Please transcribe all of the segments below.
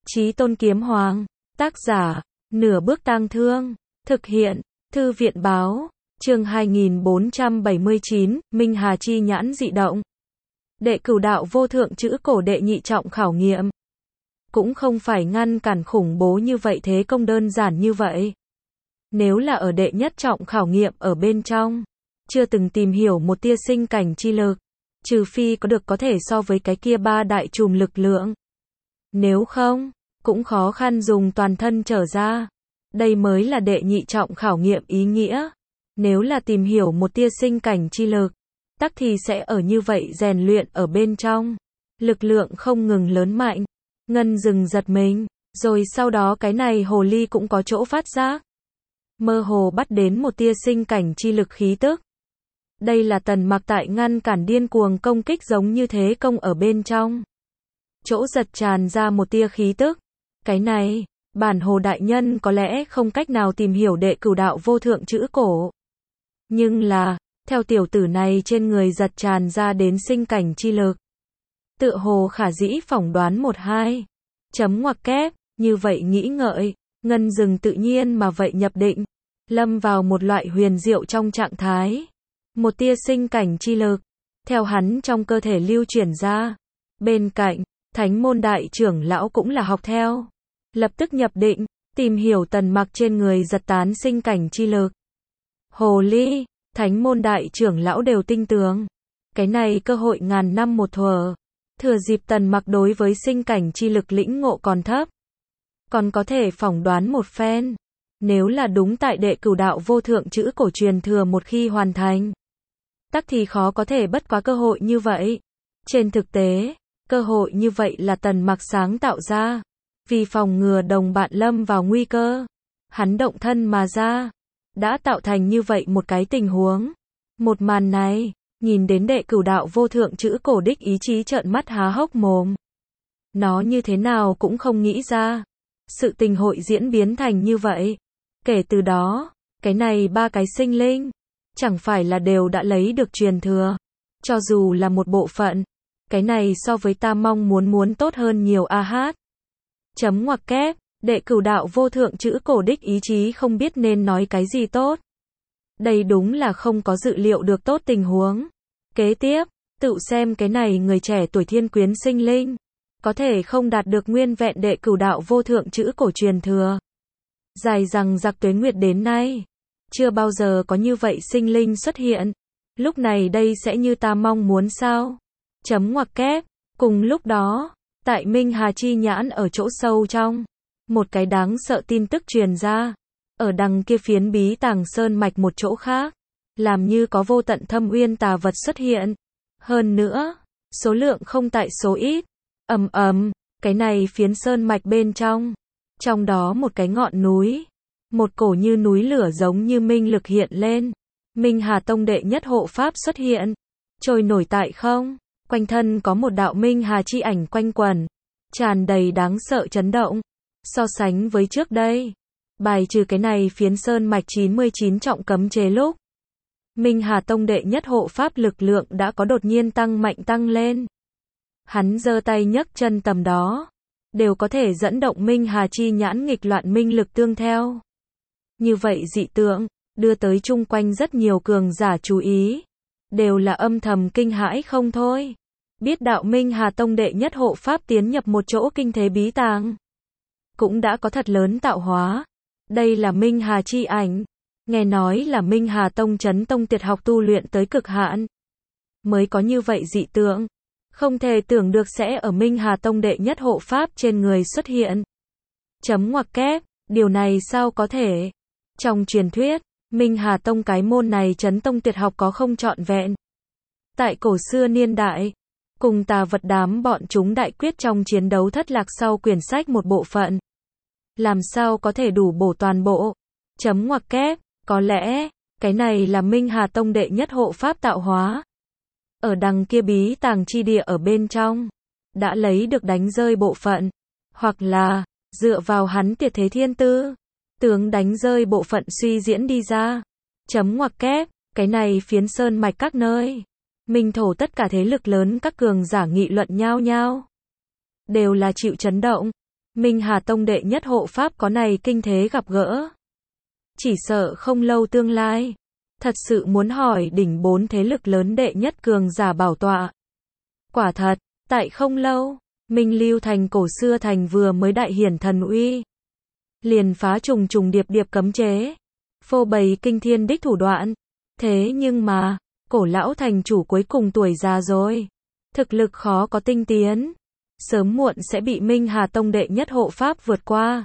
Chí Tôn Kiếm Hoàng, tác giả, Nửa Bước Tang Thương, thực hiện, Thư viện báo, chương 2479, Minh Hà chi nhãn dị động. Đệ cửu đạo vô thượng chữ cổ đệ nhị trọng khảo nghiệm. Cũng không phải ngăn cản khủng bố như vậy thế công đơn giản như vậy. Nếu là ở đệ nhất trọng khảo nghiệm ở bên trong, chưa từng tìm hiểu một tia sinh cảnh chi lực, trừ phi có được có thể so với cái kia ba đại chùm lực lượng. Nếu không, cũng khó khăn dùng toàn thân trở ra. Đây mới là đệ nhị trọng khảo nghiệm ý nghĩa. Nếu là tìm hiểu một tia sinh cảnh chi lực, tắc thì sẽ ở như vậy rèn luyện ở bên trong. Lực lượng không ngừng lớn mạnh. Ngân dừng giật mình, rồi sau đó cái này hồ ly cũng có chỗ phát giác. Mơ hồ bắt đến một tia sinh cảnh chi lực khí tức. Đây là Tần Mặc tại ngăn cản điên cuồng công kích giống như thế công ở bên trong. Chỗ giật tràn ra một tia khí tức. Cái này, bản hồ đại nhân có lẽ không cách nào tìm hiểu đệ cửu đạo vô thượng chữ cổ. Nhưng là, theo tiểu tử này trên người giật tràn ra đến sinh cảnh chi lực. Tựa hồ khả dĩ phỏng đoán một hai. Chấm ngoặc kép, như vậy nghĩ ngợi, Ngân dừng tự nhiên mà vậy nhập định. Lâm vào một loại huyền diệu trong trạng thái. Một tia sinh cảnh chi lực, theo hắn trong cơ thể lưu chuyển ra. Bên cạnh, Thánh môn đại trưởng lão cũng là học theo. Lập tức nhập định, tìm hiểu Tần Mặc trên người giật tán sinh cảnh chi lực. Hồ ly, Thánh môn đại trưởng lão đều tinh tường. Cái này cơ hội ngàn năm một thuở. Thừa dịp Tần Mặc đối với sinh cảnh chi lực lĩnh ngộ còn thấp. Còn có thể phỏng đoán một phen. Nếu là đúng tại đệ cửu đạo vô thượng chữ cổ truyền thừa một khi hoàn thành, tắc thì khó có thể bất quá cơ hội như vậy. Trên thực tế, cơ hội như vậy là Tần Mặc sáng tạo ra. Vì phòng ngừa đồng bạn lâm vào nguy cơ, hắn động thân mà ra. Đã tạo thành như vậy một cái tình huống. Một màn này, nhìn đến đệ cửu đạo vô thượng chữ cổ đích ý chí trợn mắt há hốc mồm. Nó như thế nào cũng không nghĩ ra. Sự tình hội diễn biến thành như vậy. Kể từ đó, cái này ba cái sinh linh, chẳng phải là đều đã lấy được truyền thừa. Cho dù là một bộ phận, cái này so với ta mong muốn tốt hơn nhiều a hát. Chấm ngoặc kép, đệ cửu đạo vô thượng chữ cổ đích ý chí không biết nên nói cái gì tốt. Đây đúng là không có dự liệu được tốt tình huống. Kế tiếp, tự xem cái này người trẻ tuổi thiên quyến sinh linh, có thể không đạt được nguyên vẹn đệ cửu đạo vô thượng chữ cổ truyền thừa. Dài rằng giặc tuế nguyệt đến nay, chưa bao giờ có như vậy sinh linh xuất hiện. Lúc này đây sẽ như ta mong muốn sao? Chấm ngoặc kép, cùng lúc đó, tại Minh Hà chi nhãn ở chỗ sâu trong, một cái đáng sợ tin tức truyền ra. Ở đằng kia phiến bí tàng sơn mạch một chỗ khác, làm như có vô tận thâm uyên tà vật xuất hiện. Hơn nữa, số lượng không tại số ít. Cái này phiến sơn mạch bên trong đó một cái ngọn núi, một cổ như núi lửa giống như minh lực hiện lên. Minh Hà Tông đệ nhất hộ pháp xuất hiện, trôi nổi tại không, quanh thân có một đạo Minh Hà chi ảnh quanh quẩn, tràn đầy đáng sợ chấn động. So sánh với trước đây, bài trừ cái này phiến sơn mạch 99 trọng cấm chế lúc, Minh Hà Tông đệ nhất hộ pháp lực lượng đã có đột nhiên tăng mạnh tăng lên. Hắn giơ tay nhấc chân tầm đó, đều có thể dẫn động Minh Hà chi nhãn nghịch loạn minh lực tương theo. Như vậy dị tượng, đưa tới chung quanh rất nhiều cường giả chú ý, đều là âm thầm kinh hãi không thôi. Biết đạo Minh Hà Tông đệ nhất hộ pháp tiến nhập một chỗ kinh thế bí tàng, cũng đã có thật lớn tạo hóa. Đây là Minh Hà chi ảnh, nghe nói là Minh Hà Tông chấn tông tuyệt học tu luyện tới cực hạn, mới có như vậy dị tượng. Không thể tưởng được sẽ ở Minh Hà Tông đệ nhất hộ pháp trên người xuất hiện. Chấm ngoặc kép, điều này sao có thể? Trong truyền thuyết, Minh Hà Tông cái môn này chấn tông tuyệt học có không trọn vẹn. Tại cổ xưa niên đại, cùng tà vật đám bọn chúng đại quyết trong chiến đấu thất lạc sau quyển sách một bộ phận. Làm sao có thể đủ bổ toàn bộ? Chấm ngoặc kép, có lẽ, cái này là Minh Hà Tông đệ nhất hộ pháp tạo hóa. Ở đằng kia bí tàng chi địa ở bên trong, đã lấy được đánh rơi bộ phận, hoặc là, dựa vào hắn tuyệt thế thiên tư, tướng đánh rơi bộ phận suy diễn đi ra. Chấm ngoặc kép, cái này phiến sơn mạch các nơi, minh thổ tất cả thế lực lớn các cường giả nghị luận nhau nhau, đều là chịu chấn động. Minh Hà Tông đệ nhất hộ pháp có này kinh thế gặp gỡ. Chỉ sợ không lâu tương lai, thật sự muốn hỏi đỉnh 4 thế lực lớn đệ nhất cường giả bảo tọa. Quả thật, tại không lâu, Minh Lưu thành cổ xưa thành vừa mới đại hiển thần uy, liền phá trùng trùng điệp điệp cấm chế, phô bày kinh thiên đích thủ đoạn. Thế nhưng mà, cổ lão thành chủ cuối cùng tuổi già rồi, thực lực khó có tinh tiến, sớm muộn sẽ bị Minh Hà Tông đệ nhất hộ pháp vượt qua.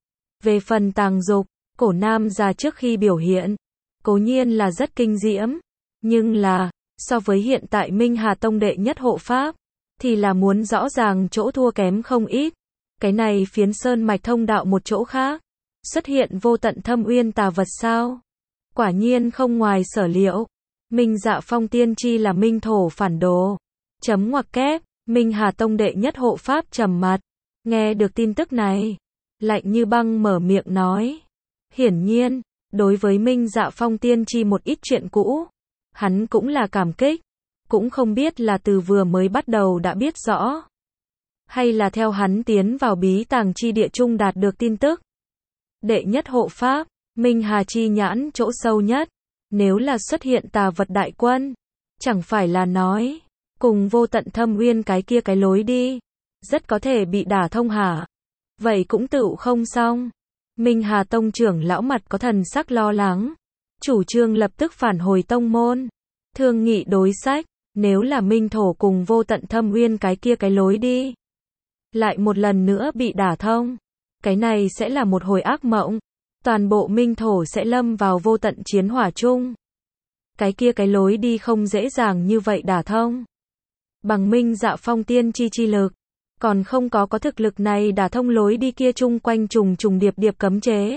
Về phần Tàng Dục, cổ nam già trước khi biểu hiện, cố nhiên là rất kinh diễm, nhưng là, so với hiện tại Minh Hà Tông đệ nhất hộ pháp, thì là muốn rõ ràng chỗ thua kém không ít. Cái này phiến sơn mạch thông đạo một chỗ khác, xuất hiện vô tận thâm uyên tà vật sao? Quả nhiên không ngoài sở liệu, Minh Dạ Phong tiên tri là minh thổ phản đồ. Chấm ngoặc kép, Minh Hà Tông đệ nhất hộ pháp trầm mặt, nghe được tin tức này, lạnh như băng mở miệng nói. Hiển nhiên, đối với Minh Dạ Phong tiên tri một ít chuyện cũ, hắn cũng là cảm kích, cũng không biết là từ vừa mới bắt đầu đã biết rõ, hay là theo hắn tiến vào bí tàng chi địa trung đạt được tin tức. Đệ nhất hộ pháp, Minh Hà chi nhãn chỗ sâu nhất, nếu là xuất hiện tà vật đại quân, chẳng phải là nói, cùng vô tận thâm uyên cái kia cái lối đi, rất có thể bị đả thông hả? Vậy cũng tựu không xong. Minh Hà Tông trưởng lão mặt có thần sắc lo lắng, chủ trương lập tức phản hồi tông môn, thương nghị đối sách, nếu là Minh Thổ cùng vô tận thâm uyên cái kia cái lối đi, lại một lần nữa bị đả thông, cái này sẽ là một hồi ác mộng, toàn bộ Minh Thổ sẽ lâm vào vô tận chiến hỏa chung. Cái kia cái lối đi không dễ dàng như vậy đả thông. Bằng Minh Dạ Phong tiên chi lực, còn không có thực lực này đả thông lối đi kia chung quanh trùng trùng điệp điệp cấm chế.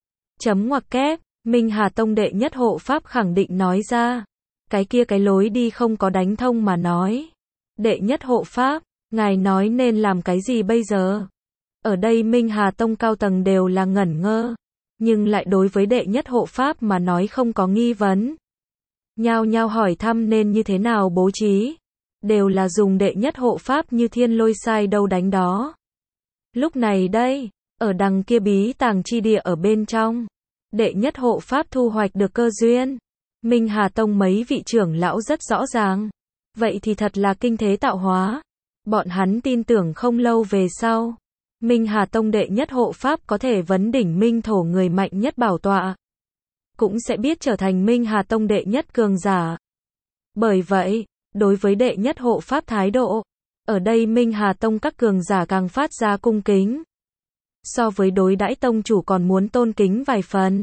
Chấm ngoặc kép, Minh Hà Tông đệ nhất hộ pháp khẳng định nói ra, cái kia cái lối đi không có đánh thông mà nói. Đệ nhất hộ pháp, ngài nói nên làm cái gì bây giờ? Ở đây Minh Hà Tông cao tầng đều là ngẩn ngơ, nhưng lại đối với đệ nhất hộ pháp mà nói không có nghi vấn. Nhao nhao hỏi thăm nên như thế nào bố trí, đều là dùng đệ nhất hộ pháp như thiên lôi sai đâu đánh đó. Lúc này đây, ở đằng kia bí tàng chi địa ở bên trong, đệ nhất hộ pháp thu hoạch được cơ duyên. Minh Hà Tông mấy vị trưởng lão rất rõ ràng, vậy thì thật là kinh thế tạo hóa. Bọn hắn tin tưởng không lâu về sau, Minh Hà Tông đệ nhất hộ pháp có thể vấn đỉnh Minh Thổ người mạnh nhất bảo tọa, cũng sẽ biết trở thành Minh Hà Tông đệ nhất cường giả. Bởi vậy, đối với đệ nhất hộ pháp thái độ, ở đây Minh Hà Tông các cường giả càng phát ra cung kính. So với đối đãi tông chủ còn muốn tôn kính vài phần.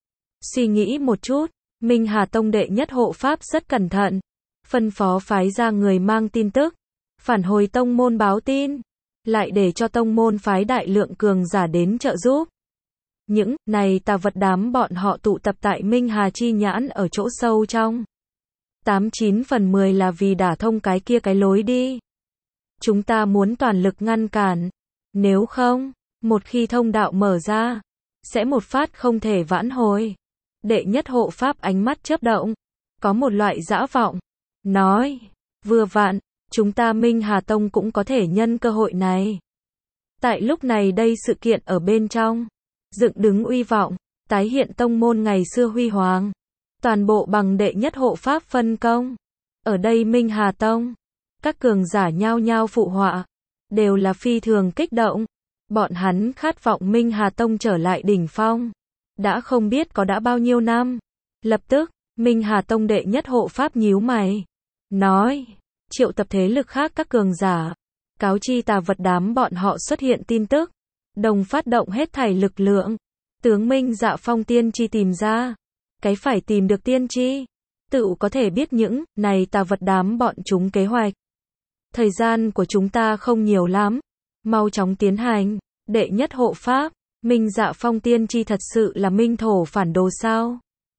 Suy nghĩ một chút, Minh Hà Tông đệ nhất hộ pháp rất cẩn thận, phân phó phái ra người mang tin tức, phản hồi tông môn báo tin, lại để cho tông môn phái đại lượng cường giả đến trợ giúp. Những này tà vật đám bọn họ tụ tập tại Minh Hà chi nhãn ở chỗ sâu trong. 89 phần 10 là vì đả thông cái kia cái lối đi. Chúng ta muốn toàn lực ngăn cản. Nếu không, một khi thông đạo mở ra, sẽ một phát không thể vãn hồi. Đệ nhất hộ pháp ánh mắt chớp động, có một loại dã vọng. Nói, vừa vặn, chúng ta Minh Hà Tông cũng có thể nhân cơ hội này. Tại lúc này đây sự kiện ở bên trong, dựng đứng uy vọng, tái hiện tông môn ngày xưa huy hoàng. Toàn bộ bằng đệ nhất hộ pháp phân công. Ở đây Minh Hà Tông, các cường giả nhao nhao phụ họa, đều là phi thường kích động. Bọn hắn khát vọng Minh Hà Tông trở lại đỉnh phong. Đã không biết có đã bao nhiêu năm. Lập tức, Minh Hà Tông đệ nhất hộ pháp nhíu mày. Nói, triệu tập thế lực khác các cường giả. Cáo chi tà vật đám bọn họ xuất hiện tin tức. Đồng phát động hết thảy lực lượng. Tướng Minh Dạ Phong tiên tri tìm ra. Cái phải tìm được tiên tri. Tự có thể biết những này tà vật đám bọn chúng kế hoạch. Thời gian của chúng ta không nhiều lắm. Mau chóng tiến hành. Đệ nhất hộ pháp, Minh Dạ Phong tiên tri thật sự là Minh Thổ phản đồ sao?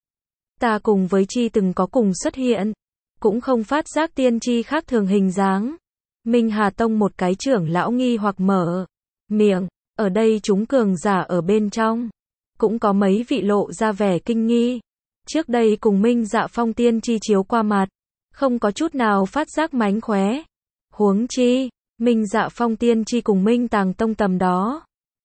Ta cùng với chi từng có cùng xuất hiện, cũng không phát giác tiên tri khác thường hình dáng. Minh Hà Tông một cái trưởng lão nghi hoặc mở miệng, ở đây chúng cường giả ở bên trong, cũng có mấy vị lộ ra vẻ kinh nghi. Trước đây cùng Minh Dạ Phong tiên tri chiếu qua mặt, không có chút nào phát giác mánh khóe. Huống chi, Minh Dạ Phong tiên tri cùng Minh Tàng Tông tầm đó,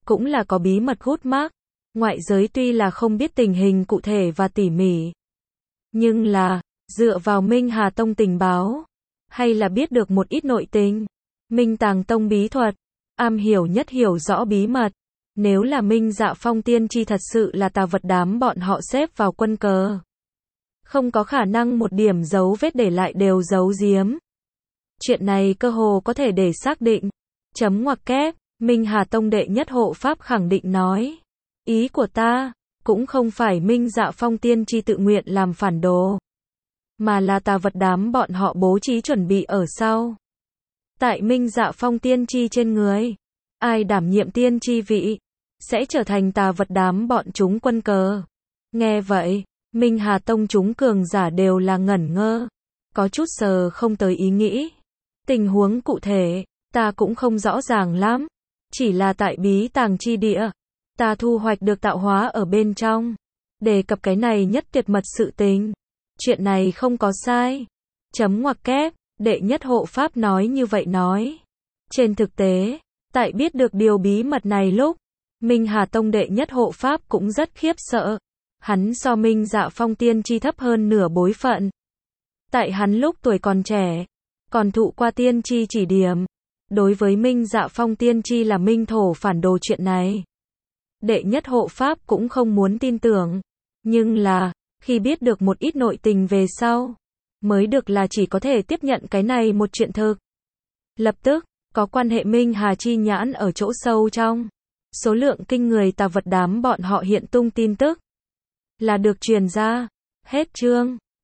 cũng là có bí mật hút mác. Ngoại giới tuy là không biết tình hình cụ thể và tỉ mỉ, nhưng là, dựa vào Minh Hà Tông tình báo, hay là biết được một ít nội tình. Minh Tàng Tông bí thuật, am hiểu nhất hiểu rõ bí mật. Nếu là Minh Dạ Phong tiên tri thật sự là tà vật đám bọn họ xếp vào quân cờ, không có khả năng một điểm dấu vết để lại đều giấu giếm. Chuyện này cơ hồ có thể để xác định. Chấm ngoặc kép, Minh Hà Tông đệ nhất hộ pháp khẳng định nói. Ý của ta, cũng không phải Minh Dạ Phong tiên tri tự nguyện làm phản đồ, mà là tà vật đám bọn họ bố trí chuẩn bị ở sau. Tại Minh Dạ Phong tiên tri trên người, ai đảm nhiệm tiên tri vị, sẽ trở thành tà vật đám bọn chúng quân cờ. Nghe vậy, Minh Hà Tông chúng cường giả đều là ngẩn ngơ, có chút sờ không tới ý nghĩ. Tình huống cụ thể, ta cũng không rõ ràng lắm, chỉ là tại bí tàng chi địa, ta thu hoạch được tạo hóa ở bên trong. Đề cập cái này nhất tuyệt mật sự tình. Chuyện này không có sai. Chấm ngoặc kép, đệ nhất hộ pháp nói như vậy nói. Trên thực tế, tại biết được điều bí mật này lúc, Minh Hà Tông đệ nhất hộ pháp cũng rất khiếp sợ. Hắn so Minh Dạ Phong tiên tri thấp hơn nửa bối phận. Tại hắn lúc tuổi còn trẻ, còn thụ qua tiên tri chỉ điểm. Đối với Minh Dạ Phong tiên tri là minh thổ phản đồ chuyện này, đệ nhất hộ pháp cũng không muốn tin tưởng. Nhưng là, khi biết được một ít nội tình về sau, mới được là chỉ có thể tiếp nhận cái này một chuyện thực. Lập tức, có quan hệ Minh Hà chi nhãn ở chỗ sâu trong. Số lượng kinh người tà vật đám bọn họ hiện tung tin tức là được truyền ra. Hết chương.